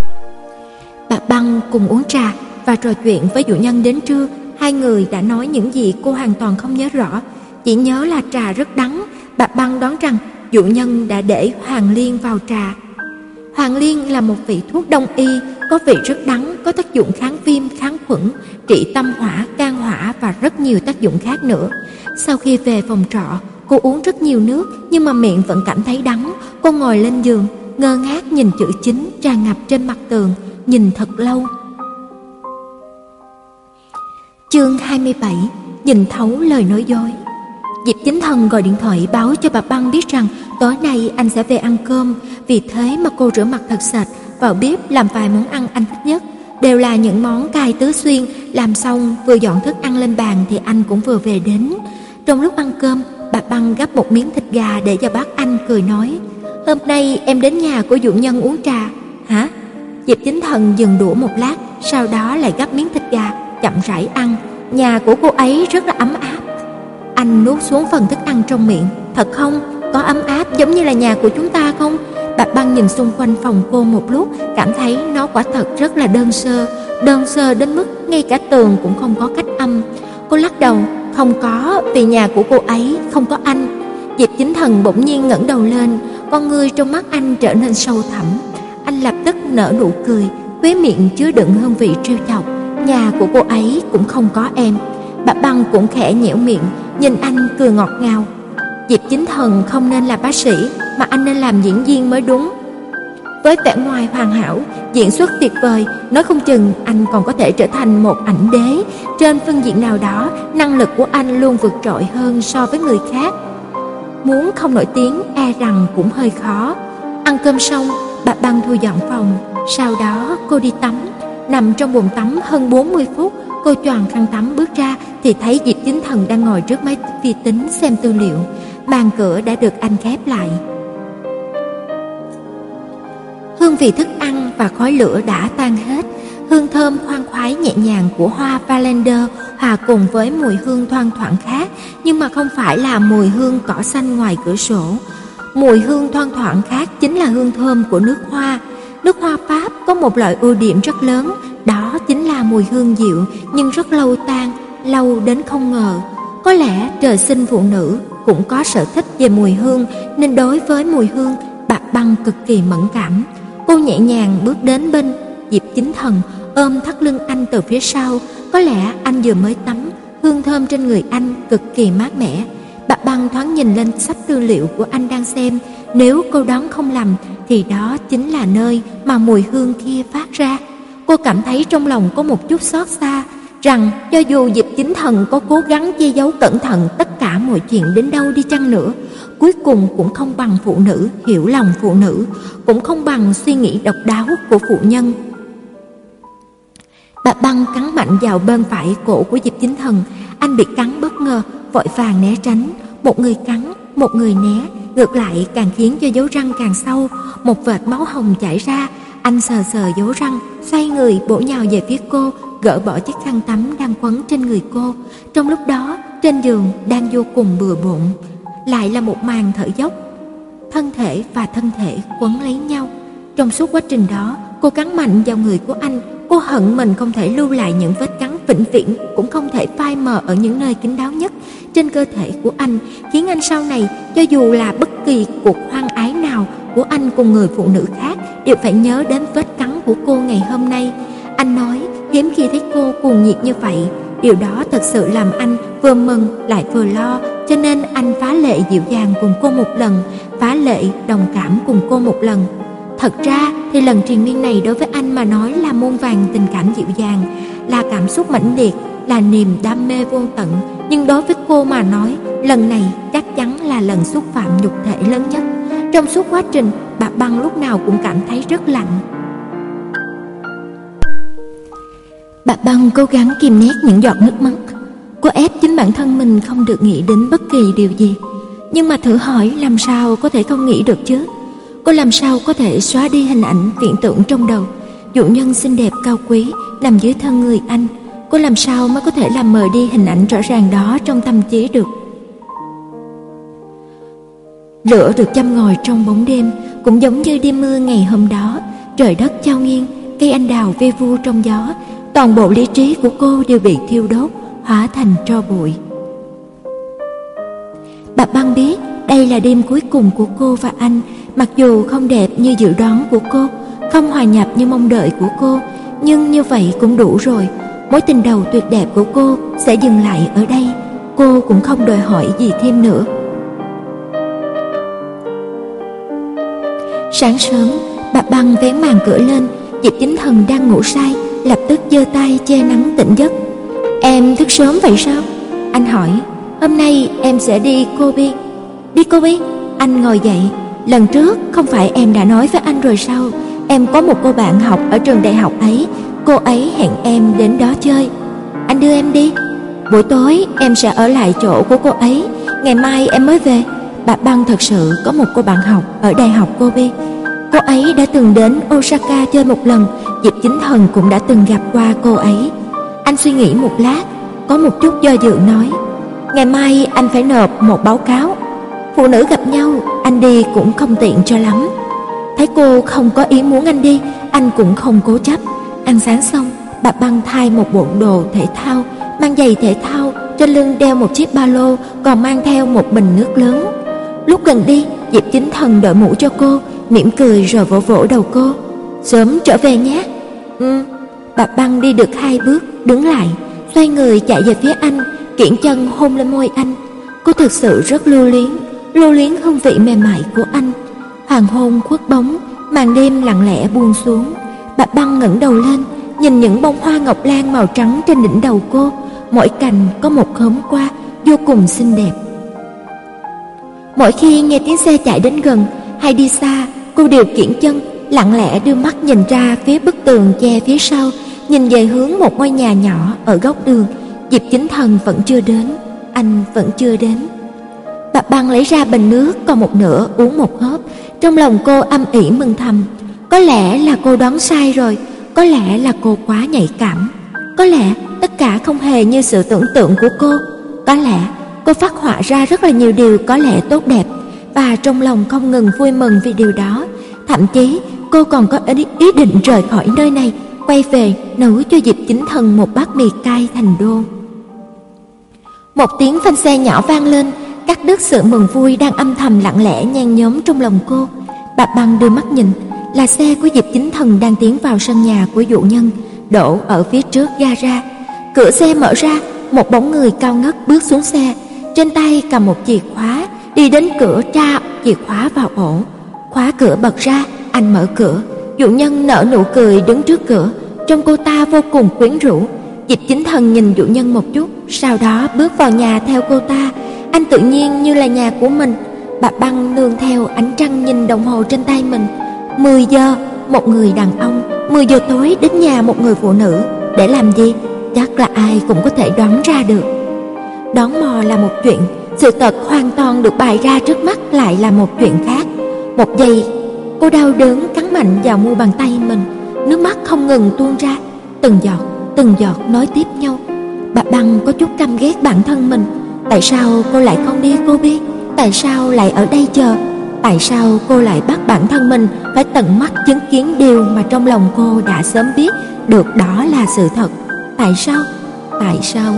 Bà Băng cùng uống trà và trò chuyện với dụ nhân đến trưa. Hai người đã nói những gì cô hoàn toàn không nhớ rõ, chỉ nhớ là trà rất đắng. Bà Băng đoán rằng dụ nhân đã để hoàng liên vào trà. Hoàng liên là một vị thuốc đông y, có vị rất đắng, có tác dụng kháng viêm, kháng khuẩn, trị tâm hỏa, can hỏa và rất nhiều tác dụng khác nữa. Sau khi về phòng trọ, cô uống rất nhiều nước nhưng mà miệng vẫn cảm thấy đắng. Cô ngồi lên giường, ngơ ngác nhìn chữ chính tràn ngập trên mặt tường, nhìn thật lâu. Chương hai mươi bảy, nhìn thấu lời nói dối. Diệp Chính Thần gọi điện thoại báo cho bà Băng biết rằng tối nay anh sẽ về ăn cơm. Vì thế mà cô rửa mặt thật sạch, vào bếp làm vài món ăn anh thích nhất, đều là những món cay tứ xuyên. Làm xong vừa dọn thức ăn lên bàn thì anh cũng vừa về đến. Trong lúc ăn cơm, bà Băng gắp một miếng thịt gà để vào bát anh, cười nói, hôm nay em đến nhà của dụ nhân uống trà. Hả? Diệp Chính Thần dừng đũa một lát, sau đó lại gắp miếng thịt gà, chậm rãi ăn. Nhà của cô ấy rất là ấm áp. Anh nuốt xuống phần thức ăn trong miệng. Thật không? Có ấm áp giống như là nhà của chúng ta không? Bà Băng nhìn xung quanh phòng cô một lúc, cảm thấy nó quả thật rất là đơn sơ. Đơn sơ đến mức ngay cả tường cũng không có cách âm. Cô lắc đầu, không có, vì nhà của cô ấy không có anh. Diệp Chính Thần bỗng nhiên ngẩng đầu lên, con ngươi trong mắt anh trở nên sâu thẳm. Anh lập tức nở nụ cười, khóe miệng chứa đựng hương vị trêu chọc. Nhà của cô ấy cũng không có em. Bà Băng cũng khẽ nhẽo miệng, nhìn anh cười ngọt ngào. Diệp Chính Thần không nên là bác sĩ, mà anh nên làm diễn viên mới đúng. Với vẻ ngoài hoàn hảo, diễn xuất tuyệt vời, nói không chừng anh còn có thể trở thành một ảnh đế. Trên phương diện nào đó, năng lực của anh luôn vượt trội hơn so với người khác. Muốn không nổi tiếng e rằng cũng hơi khó. Ăn cơm xong, bà Băng thu dọn phòng. Sau đó cô đi tắm. Nằm trong bồn tắm hơn bốn mươi phút, cô choàng khăn tắm bước ra thì thấy Diệp Chính Thần đang ngồi trước máy vi tính xem tư liệu. Màn cửa đã được anh khép lại. Hương vị thức ăn và khói lửa đã tan hết. Hương thơm khoan khoái nhẹ nhàng của hoa lavender hòa cùng với mùi hương thoang thoảng khác, nhưng mà không phải là mùi hương cỏ xanh ngoài cửa sổ. Mùi hương thoang thoảng khác chính là hương thơm của nước hoa. Nước hoa Pháp có một loại ưu điểm rất lớn, đó chính là mùi hương dịu nhưng rất lâu tan, lâu đến không ngờ. Có lẽ trời sinh phụ nữ cũng có sở thích về mùi hương, nên đối với mùi hương, Bạc Băng cực kỳ mẫn cảm. Cô nhẹ nhàng bước đến bên Diệp Chính Thần, ôm thắt lưng anh từ phía sau. Có lẽ anh vừa mới tắm, hương thơm trên người anh cực kỳ mát mẻ. Bạc Băng thoáng nhìn lên sách tư liệu của anh đang xem. Nếu cô đoán không lầm thì đó chính là nơi mà mùi hương kia phát ra. Cô cảm thấy trong lòng có một chút xót xa, rằng cho dù Diệp Chính Thần có cố gắng che giấu cẩn thận tất cả mọi chuyện đến đâu đi chăng nữa, cuối cùng cũng không bằng phụ nữ hiểu lòng phụ nữ, cũng không bằng suy nghĩ độc đáo của phụ nhân. Bạc Băng cắn mạnh vào bên phải cổ của Diệp Chính Thần. Anh bị cắn bất ngờ, vội vàng né tránh. Một người cắn, một người né, ngược lại càng khiến cho dấu răng càng sâu. Một vệt máu hồng chảy ra. Anh sờ sờ dấu răng, xoay người bổ nhào về phía cô, gỡ bỏ chiếc khăn tắm đang quấn trên người cô. Trong lúc đó, trên giường đang vô cùng bừa bộn, lại là một màn thở dốc. Thân thể và thân thể quấn lấy nhau. Trong suốt quá trình đó, cô cắn mạnh vào người của anh. Cô hận mình không thể lưu lại những vết cắn vĩnh viễn, cũng không thể phai mờ ở những nơi kín đáo nhất trên cơ thể của anh, khiến anh sau này, cho dù là bất kỳ cuộc hoang ái nào của anh cùng người phụ nữ khác, đều phải nhớ đến vết cắn của cô ngày hôm nay. Anh nói hiếm khi thấy cô cuồng nhiệt như vậy. Điều đó thật sự làm anh vừa mừng lại vừa lo, cho nên anh phá lệ dịu dàng cùng cô một lần, phá lệ đồng cảm cùng cô một lần. Thật ra thì lần triền miên này đối với anh mà nói là muôn vàn tình cảm dịu dàng, là cảm xúc mãnh liệt, là niềm đam mê vô tận. Nhưng đối với cô mà nói, lần này chắc chắn là lần xúc phạm nhục thể lớn nhất. Trong suốt quá trình, Bạc Băng lúc nào cũng cảm thấy rất lạnh. Bạc Băng cố gắng kìm nén những giọt nước mắt. Cô ép chính bản thân mình không được nghĩ đến bất kỳ điều gì. Nhưng mà thử hỏi, làm sao có thể không nghĩ được chứ? Cô làm sao có thể xóa đi hình ảnh viễn tưởng trong đầu, dụ nhân xinh đẹp cao quý nằm dưới thân người anh? Cô làm sao mới có thể làm mờ đi hình ảnh rõ ràng đó trong tâm trí được? Lửa được châm ngòi trong bóng đêm, cũng giống như đêm mưa ngày hôm đó. Trời đất chao nghiêng, cây anh đào ve vu trong gió. Toàn bộ lý trí của cô đều bị thiêu đốt, hóa thành tro bụi. Bạc Băng biết đây là đêm cuối cùng của cô và anh. Mặc dù không đẹp như dự đoán của cô, không hòa nhập như mong đợi của cô, nhưng như vậy cũng đủ rồi. Mối tình đầu tuyệt đẹp của cô sẽ dừng lại ở đây. Cô cũng không đòi hỏi gì thêm nữa. Sáng sớm, Bạc Băng vén màn cửa lên. Diệp Chính Thần đang ngủ say, lập tức giơ tay che nắng tỉnh giấc. Em thức sớm vậy sao? Anh hỏi. Hôm nay em sẽ đi Kobe. Đi Kobe? Anh ngồi dậy. Lần trước không phải em đã nói với anh rồi sao? Em có một cô bạn học ở trường đại học ấy, cô ấy hẹn em đến đó chơi. Anh đưa em đi. Buổi tối em sẽ ở lại chỗ của cô ấy, ngày mai em mới về. Bạc Băng thật sự có một cô bạn học ở đại học Kobe. Cô ấy đã từng đến Osaka chơi một lần. Diệp Chính Thần cũng đã từng gặp qua cô ấy. Anh suy nghĩ một lát, có một chút do dự nói, ngày mai anh phải nộp một báo cáo. Phụ nữ gặp nhau, anh đi cũng không tiện cho lắm. Thấy cô không có ý muốn anh đi, anh cũng không cố chấp. Ăn sáng xong, Bạc Băng thay một bộ đồ thể thao, mang giày thể thao, trên lưng đeo một chiếc ba lô, còn mang theo một bình nước lớn. Lúc gần đi, Diệp Chính Thần đội mũ cho cô, mỉm cười rồi vỗ vỗ đầu cô. Sớm trở về nhé. Ừ. Bạc Băng đi được hai bước, đứng lại, xoay người chạy về phía anh, kiễng chân hôn lên môi anh. Cô thực sự rất lưu luyến, lưu luyến hương vị mềm mại của anh. Hoàng hôn khuất bóng, màn đêm lặng lẽ buông xuống. Bạc Băng ngẩng đầu lên, nhìn những bông hoa ngọc lan màu trắng trên đỉnh đầu cô. Mỗi cành có một khóm hoa vô cùng xinh đẹp. Mỗi khi nghe tiếng xe chạy đến gần hay đi xa, cô đều kiễng chân, lặng lẽ đưa mắt nhìn ra phía bức tường che phía sau, nhìn về hướng một ngôi nhà nhỏ ở góc đường. Diệp Chính Thần vẫn chưa đến, anh vẫn chưa đến. Bạc Băng lấy ra bình nước còn một nửa uống một hớp. Trong lòng cô âm ỉ mừng thầm. Có lẽ là cô đoán sai rồi, có lẽ là cô quá nhạy cảm, có lẽ tất cả không hề như sự tưởng tượng của cô, có lẽ cô phát họa ra rất là nhiều điều có lẽ tốt đẹp, và trong lòng không ngừng vui mừng vì điều đó. Thậm chí cô còn có ý, ý định rời khỏi nơi này, quay về nấu cho Diệp Chính Thần một bát mì cay thành đô. Một tiếng phanh xe nhỏ vang lên, cắt đứt sự mừng vui đang âm thầm lặng lẽ nhen nhóm trong lòng cô. Bà Băng đưa mắt nhìn, là xe của Diệp Chính Thần đang tiến vào sân nhà của dụ nhân, đổ ở phía trước gara. Cửa xe mở ra, một bóng người cao ngất bước xuống xe, trên tay cầm một chìa khóa, đi đến cửa tra chìa khóa vào ổ. Khóa cửa bật ra, anh mở cửa. Dụ nhân nở nụ cười đứng trước cửa, trông cô ta vô cùng quyến rũ. Diệp Chính Thần nhìn dụ nhân một chút, sau đó bước vào nhà theo cô ta. Anh tự nhiên như là nhà của mình. Bà Băng nương theo ánh trăng nhìn đồng hồ trên tay mình. Mười giờ, một người đàn ông, mười giờ tối đến nhà một người phụ nữ. Để làm gì? Chắc là ai cũng có thể đoán ra được. Đoán mò là một chuyện, sự thật hoàn toàn được bày ra trước mắt lại là một chuyện khác. Một giây, cô đau đớn cắn mạnh vào mu bàn tay mình, nước mắt không ngừng tuôn ra, từng giọt, từng giọt nối tiếp nhau. Bà Băng có chút căm ghét bản thân mình. Tại sao cô lại không đi cô biết? Tại sao lại ở đây chờ? Tại sao cô lại bắt bản thân mình phải tận mắt chứng kiến điều mà trong lòng cô đã sớm biết được đó là sự thật? Tại sao? Tại sao?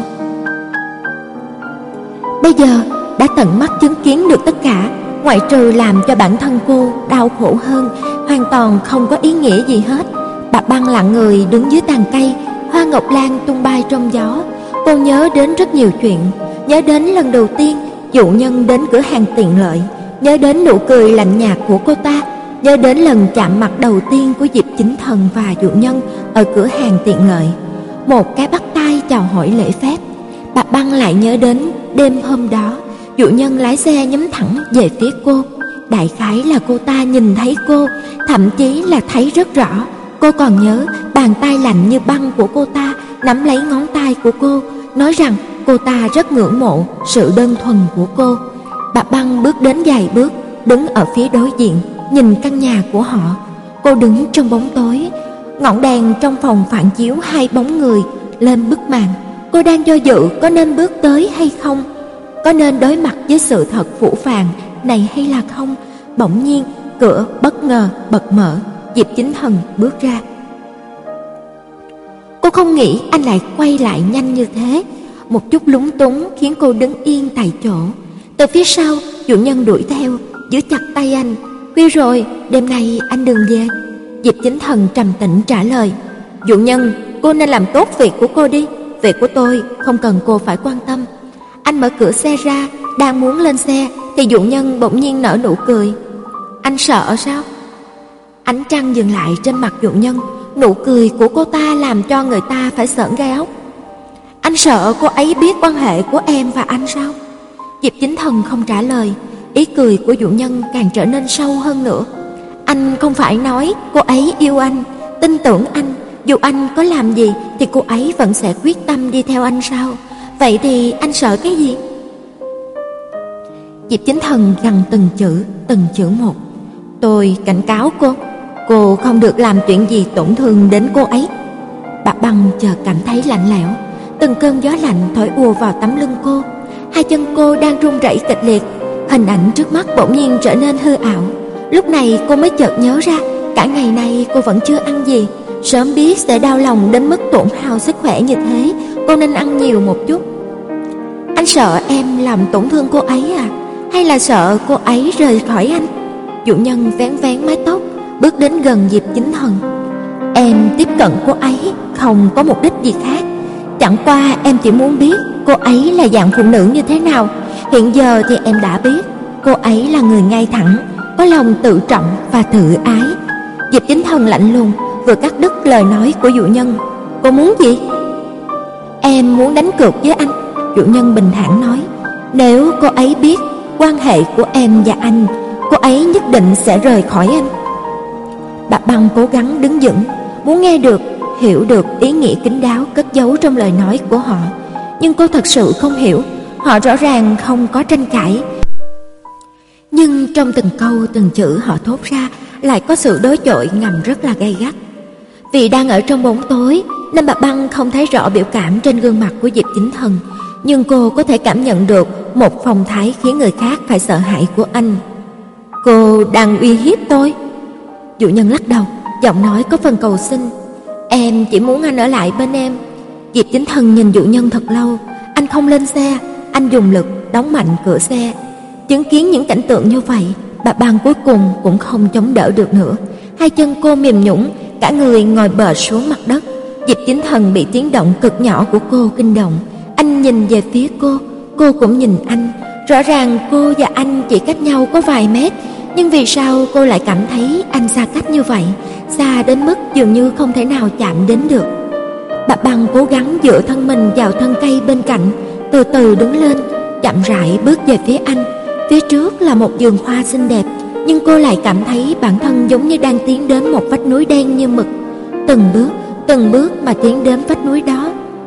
Bây giờ đã tận mắt chứng kiến được tất cả, ngoại trừ làm cho bản thân cô đau khổ hơn, hoàn toàn không có ý nghĩa gì hết. Bà Băng lặng người đứng dưới tàn cây, hoa ngọc lan tung bay trong gió. Cô nhớ đến rất nhiều chuyện, nhớ đến lần đầu tiên dụ nhân đến cửa hàng tiện lợi, nhớ đến nụ cười lạnh nhạt của cô ta, nhớ đến lần chạm mặt đầu tiên của Diệp Chính Thần và dụ nhân ở cửa hàng tiện lợi. Một cái bắt tay chào hỏi lễ phép. Bà Băng lại nhớ đến đêm hôm đó, dụ nhân lái xe nhắm thẳng về phía cô. Đại khái là cô ta nhìn thấy cô, thậm chí là thấy rất rõ. Cô còn nhớ bàn tay lạnh như băng của cô ta nắm lấy ngón tay của cô, nói rằng cô ta rất ngưỡng mộ sự đơn thuần của cô. Bà Băng bước đến vài bước, đứng ở phía đối diện, nhìn căn nhà của họ. Cô đứng trong bóng tối, ngọn đèn trong phòng phản chiếu hai bóng người lên bức màn. Cô đang do dự có nên bước tới hay không, có nên đối mặt với sự thật phũ phàng này hay là không. Bỗng nhiên cửa bất ngờ bật mở, Diệp Chính Thần bước ra. Cô không nghĩ anh lại quay lại nhanh như thế. Một chút lúng túng khiến cô đứng yên tại chỗ. Từ phía sau, dụ nhân đuổi theo, giữ chặt tay anh. Khuya rồi, đêm nay anh đừng về. Diệp Chính Thần trầm tĩnh trả lời. Dụ nhân, cô nên làm tốt việc của cô đi. Việc của tôi không cần cô phải quan tâm. Anh mở cửa xe ra, đang muốn lên xe thì dụ nhân bỗng nhiên nở nụ cười. Anh sợ sao? Ánh trăng dừng lại trên mặt dụ nhân. Nụ cười của cô ta làm cho người ta phải sởn gai ốc. Anh sợ cô ấy biết quan hệ của em và anh sao? Diệp Chính Thần không trả lời. Ý cười của dụ nhân càng trở nên sâu hơn nữa. Anh không phải nói cô ấy yêu anh, tin tưởng anh, dù anh có làm gì thì cô ấy vẫn sẽ quyết tâm đi theo anh sao? Vậy thì anh sợ cái gì? Diệp Chính Thần gằn từng chữ, từng chữ một. Tôi cảnh cáo cô, cô không được làm chuyện gì tổn thương đến cô ấy. Bà Băng chợt cảm thấy lạnh lẽo, từng cơn gió lạnh thổi ùa vào tấm lưng cô. Hai chân cô đang run rẩy kịch liệt, hình ảnh trước mắt bỗng nhiên trở nên hư ảo. Lúc này cô mới chợt nhớ ra, cả ngày nay cô vẫn chưa ăn gì. Sớm biết sẽ đau lòng đến mức tổn hao sức khỏe như thế, cô nên ăn nhiều một chút. Anh sợ em làm tổn thương cô ấy à? Hay là sợ cô ấy rời khỏi anh? Dụ nhân vén vén mái tóc, bước đến gần Diệp Chính Thần. Em tiếp cận cô ấy không có mục đích gì khác. Chẳng qua em chỉ muốn biết cô ấy là dạng phụ nữ như thế nào. Hiện giờ thì em đã biết. Cô ấy là người ngay thẳng, có lòng tự trọng và tự ái. Diệp Chính Thần lạnh lùng vừa cắt đứt lời nói của dụ nhân. Cô muốn gì? Em muốn đánh cược với anh. Dụ nhân bình thản nói. Nếu cô ấy biết quan hệ của em và anh, cô ấy nhất định sẽ rời khỏi anh. Bà Băng cố gắng đứng vững, muốn nghe được, hiểu được ý nghĩa kín đáo cất giấu trong lời nói của họ. Nhưng cô thật sự không hiểu. Họ rõ ràng không có tranh cãi, nhưng trong từng câu từng chữ họ thốt ra lại có sự đối chọi ngầm rất là gay gắt. Vì đang ở trong bóng tối nên bà Băng không thấy rõ biểu cảm trên gương mặt của Diệp Chính Thần, nhưng cô có thể cảm nhận được một phong thái khiến người khác phải sợ hãi của anh. Cô đang uy hiếp tôi? Dụ nhân lắc đầu, giọng nói có phần cầu xin. Em chỉ muốn anh ở lại bên em. Diệp Chính Thần nhìn dụ nhân thật lâu. Anh không lên xe. anh dùng lực đóng mạnh cửa xe. Chứng kiến những cảnh tượng như vậy, bà Băng cuối cùng cũng không chống đỡ được nữa. Hai chân cô mềm nhũn, cả người ngồi bệt xuống mặt đất. Diệp Chính Thần bị tiếng động cực nhỏ của cô kinh động. Anh nhìn về phía cô, cô cũng nhìn anh. Rõ ràng cô và anh chỉ cách nhau có vài mét, nhưng vì sao cô lại cảm thấy anh xa cách như vậy, xa đến mức dường như không thể nào chạm đến được. Bà Băng cố gắng dựa thân mình vào thân cây bên cạnh, từ từ đứng lên, chậm rãi bước về phía anh. Phía trước là một vườn hoa xinh đẹp, nhưng cô lại cảm thấy bản thân giống như đang tiến đến một vách núi đen như mực. Từng bước, từng bước mà tiến đến vách núi đó.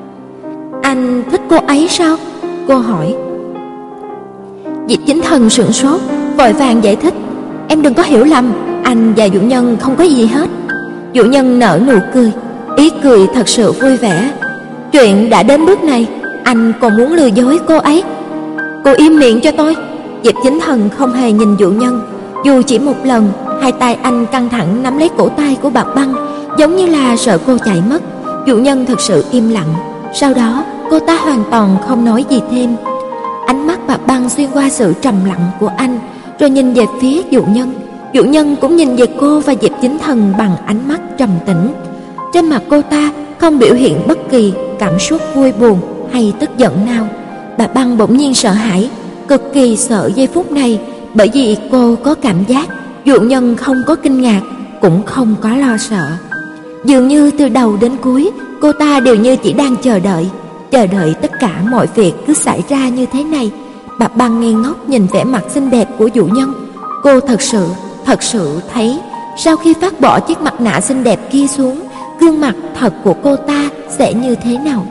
Anh thích cô ấy sao? Cô hỏi. Diệp Chính Thần sửng sốt, vội vàng giải thích. Em đừng có hiểu lầm, anh và Dụ Nhân không có gì hết. Dụ Nhân nở nụ cười, ý cười thật sự vui vẻ. Chuyện đã đến bước này, anh còn muốn lừa dối cô ấy? Cô im miệng cho tôi. Diệp Chính Thần không hề nhìn Dụ Nhân. Dù chỉ một lần, hai tay anh căng thẳng nắm lấy cổ tay của Bạc Băng, giống như là sợ cô chạy mất. Dụ Nhân thật sự im lặng. Sau đó cô ta hoàn toàn không nói gì thêm. Ánh mắt Bạc Băng xuyên qua sự trầm lặng của anh, rồi nhìn về phía Dụ Nhân. Dụ Nhân cũng nhìn về cô và Diệp Chính Thần bằng ánh mắt trầm tĩnh. Trên mặt cô ta không biểu hiện bất kỳ cảm xúc vui buồn hay tức giận nào. Bạc Băng bỗng nhiên sợ hãi, cực kỳ sợ giây phút này, bởi vì cô có cảm giác Dụ Nhân không có kinh ngạc, cũng không có lo sợ. Dường như từ đầu đến cuối, cô ta đều như chỉ đang chờ đợi, chờ đợi tất cả mọi việc cứ xảy ra như thế này. Bạc Băng ngây ngốc nhìn vẻ mặt xinh đẹp của Dụ Nhân. Cô thật sự, thật sự thấy sau khi phát bỏ chiếc mặt nạ xinh đẹp kia xuống, gương mặt thật của cô ta sẽ như thế nào.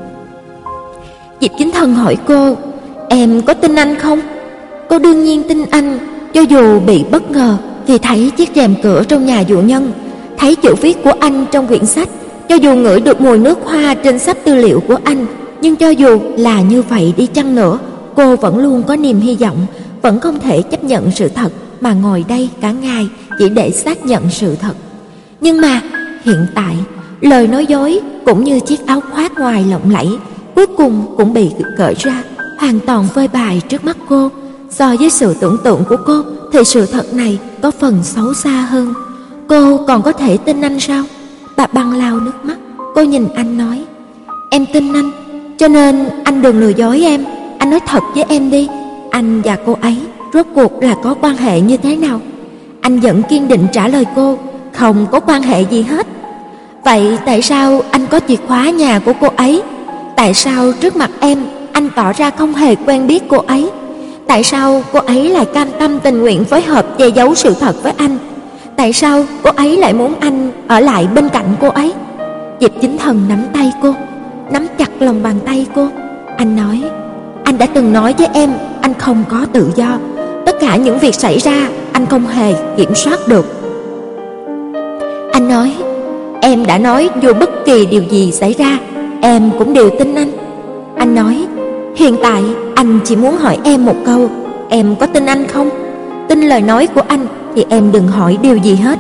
Diệp Chính Thần hỏi cô, em có tin anh không? Cô đương nhiên tin anh, cho dù bị bất ngờ khi thấy chiếc rèm cửa trong nhà Dụ Nhân, thấy chữ viết của anh trong quyển sách, cho dù ngửi được mùi nước hoa trên sắp tư liệu của anh. Nhưng cho dù là như vậy đi chăng nữa, cô vẫn luôn có niềm hy vọng, vẫn không thể chấp nhận sự thật mà ngồi đây cả ngày chỉ để xác nhận sự thật. Nhưng mà hiện tại, lời nói dối cũng như chiếc áo khoác ngoài lộng lẫy cuối cùng cũng bị cởi ra, hoàn toàn phơi bày trước mắt cô. So với sự tưởng tượng của cô thì sự thật này có phần xấu xa hơn. Cô còn có thể tin anh sao? Bà Băng lau nước mắt, cô nhìn anh nói, em tin anh, cho nên anh đừng lừa dối em. Anh nói thật với em đi, anh và cô ấy rốt cuộc là có quan hệ như thế nào? Anh vẫn kiên định trả lời cô, không có quan hệ gì hết. Vậy tại sao anh có chìa khóa nhà của cô ấy? Tại sao trước mặt em anh tỏ ra không hề quen biết cô ấy? Tại sao cô ấy lại cam tâm tình nguyện phối hợp che giấu sự thật với anh? Tại sao cô ấy lại muốn anh ở lại bên cạnh cô ấy? Diệp Chính Thần nắm tay cô, nắm chặt lòng bàn tay cô. Anh nói, anh đã từng nói với em anh không có tự do. Tất cả những việc xảy ra anh không hề kiểm soát được. Anh nói, em đã nói dù bất kỳ điều gì xảy ra em cũng đều tin anh. Anh nói, hiện tại anh chỉ muốn hỏi em một câu, em có tin anh không? Tin lời nói của anh thì em đừng hỏi điều gì hết.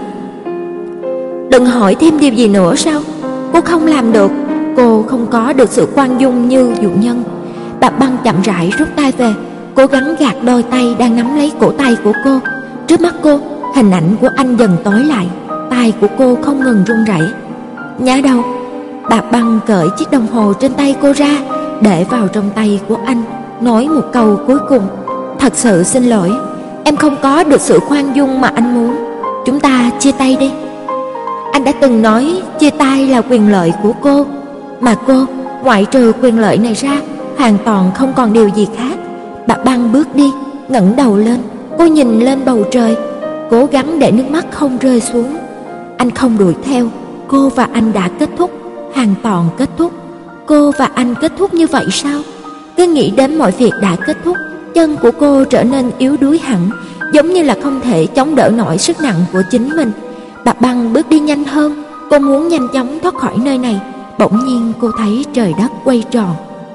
Đừng hỏi thêm điều gì nữa sao? Cô không làm được, cô không có được sự khoan dung như Dụ Nhân. Bạc Băng chậm rãi rút tay về, cố gắng gạt đôi tay đang nắm lấy cổ tay của cô. Trước mắt cô, hình ảnh của anh dần tối lại, tay của cô không ngừng run rẩy. Nhá đầu. Bạc Băng cởi chiếc đồng hồ trên tay cô ra, để vào trong tay của anh, nói một câu cuối cùng, thật sự xin lỗi, em không có được sự khoan dung mà anh muốn. Chúng ta chia tay đi. Anh đã từng nói chia tay là quyền lợi của cô, mà cô, ngoại trừ quyền lợi này ra, hoàn toàn không còn điều gì khác. Bạc Băng bước đi, ngẩng đầu lên, cô nhìn lên bầu trời, cố gắng để nước mắt không rơi xuống. Anh không đuổi theo, cô và anh đã kết thúc, hoàn toàn kết thúc. Cô và anh kết thúc như vậy sao? Cứ nghĩ đến mọi việc đã kết thúc, chân của cô trở nên yếu đuối hẳn, giống như là không thể chống đỡ nổi sức nặng của chính mình. Bạc Băng bước đi nhanh hơn, cô muốn nhanh chóng thoát khỏi nơi này. Bỗng nhiên cô thấy trời đất quay tròn.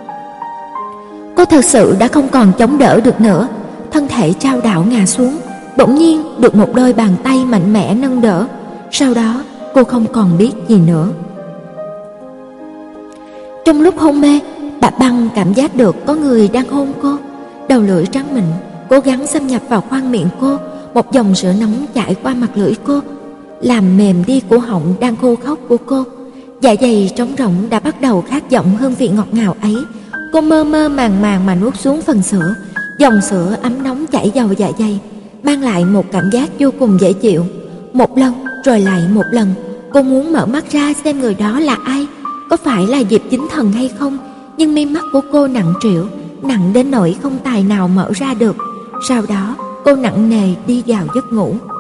Cô thật sự đã không còn chống đỡ được nữa, thân thể chao đảo ngã xuống. Bỗng nhiên được một đôi bàn tay mạnh mẽ nâng đỡ. Sau đó cô không còn biết gì nữa. Trong lúc hôn mê, Bà Băng cảm giác được có người đang hôn cô. Đầu lưỡi trắng mịn cố gắng xâm nhập vào khoang miệng cô, một dòng sữa nóng chảy qua mặt lưỡi cô, làm mềm đi cổ họng đang khô khốc của cô. Dạ dày trống rỗng đã bắt đầu khát vọng hương vị ngọt ngào ấy. Cô mơ mơ màng màng mà nuốt xuống phần sữa. Dòng sữa ấm nóng chảy vào dạ dày, mang lại một cảm giác vô cùng dễ chịu. Một lần rồi lại một lần, cô muốn mở mắt ra xem người đó là ai, có phải là Diệp Chính Thần hay không, nhưng mi mắt của cô nặng trĩu, nặng đến nỗi không tài nào mở ra được. Sau đó cô nặng nề đi vào giấc ngủ.